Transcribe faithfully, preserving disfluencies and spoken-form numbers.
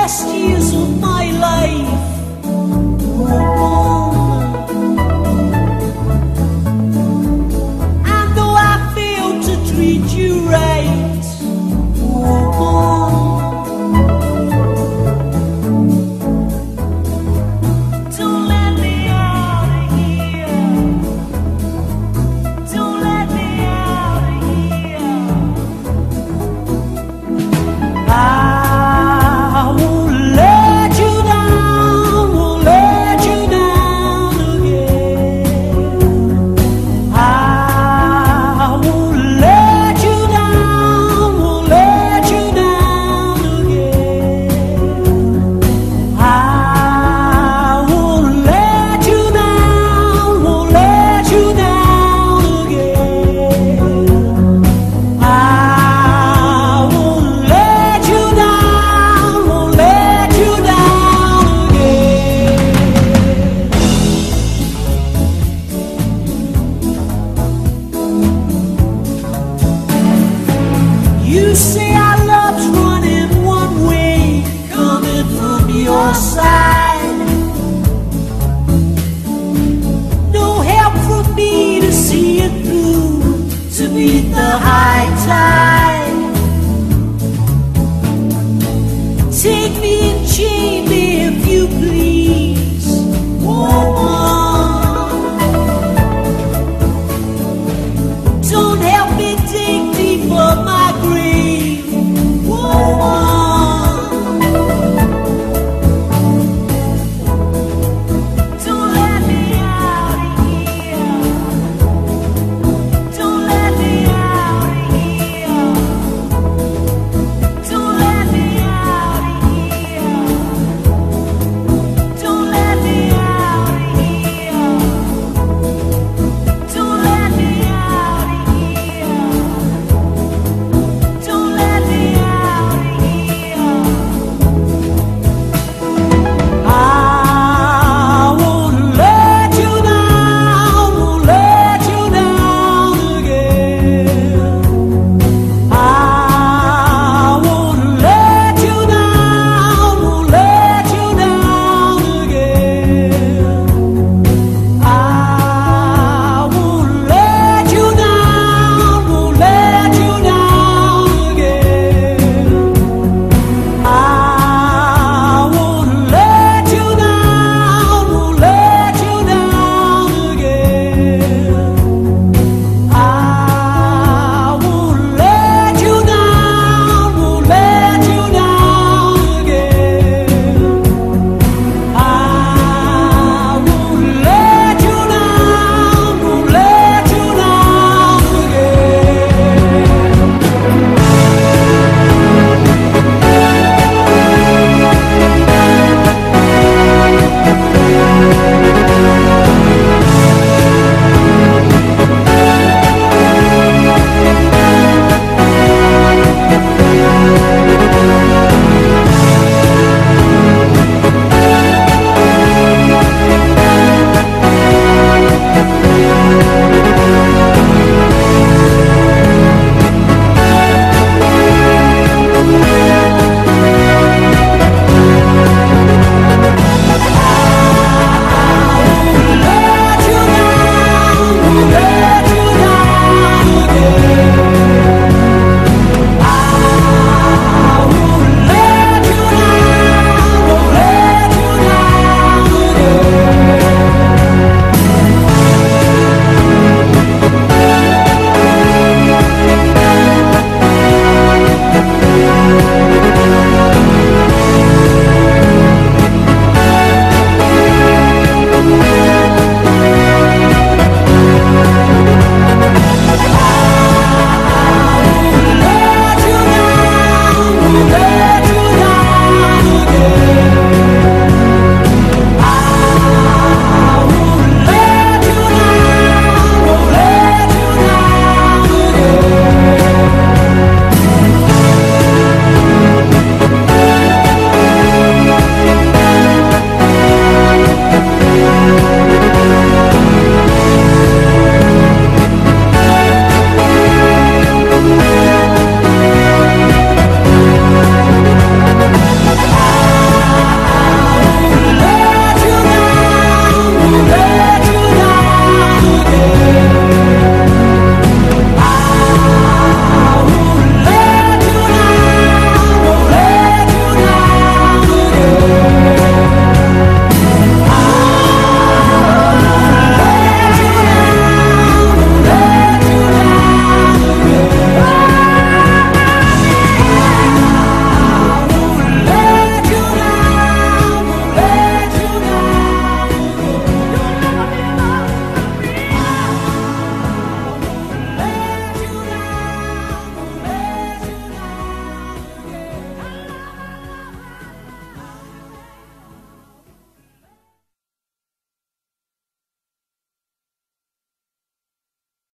best years of my life. Oh, and though I failed to treat you right, oh, don't let me out of here. Don't let me out of here. I won't let you down, won't let you down again. I won't let you down, won't let you down again. I won't let you down, won't let you down again. I won't let you down, won't let you down again. You say our love's running one way, coming from your side. No help for me to see it through, to beat the high tide. Take me and chain me if you please. Oh,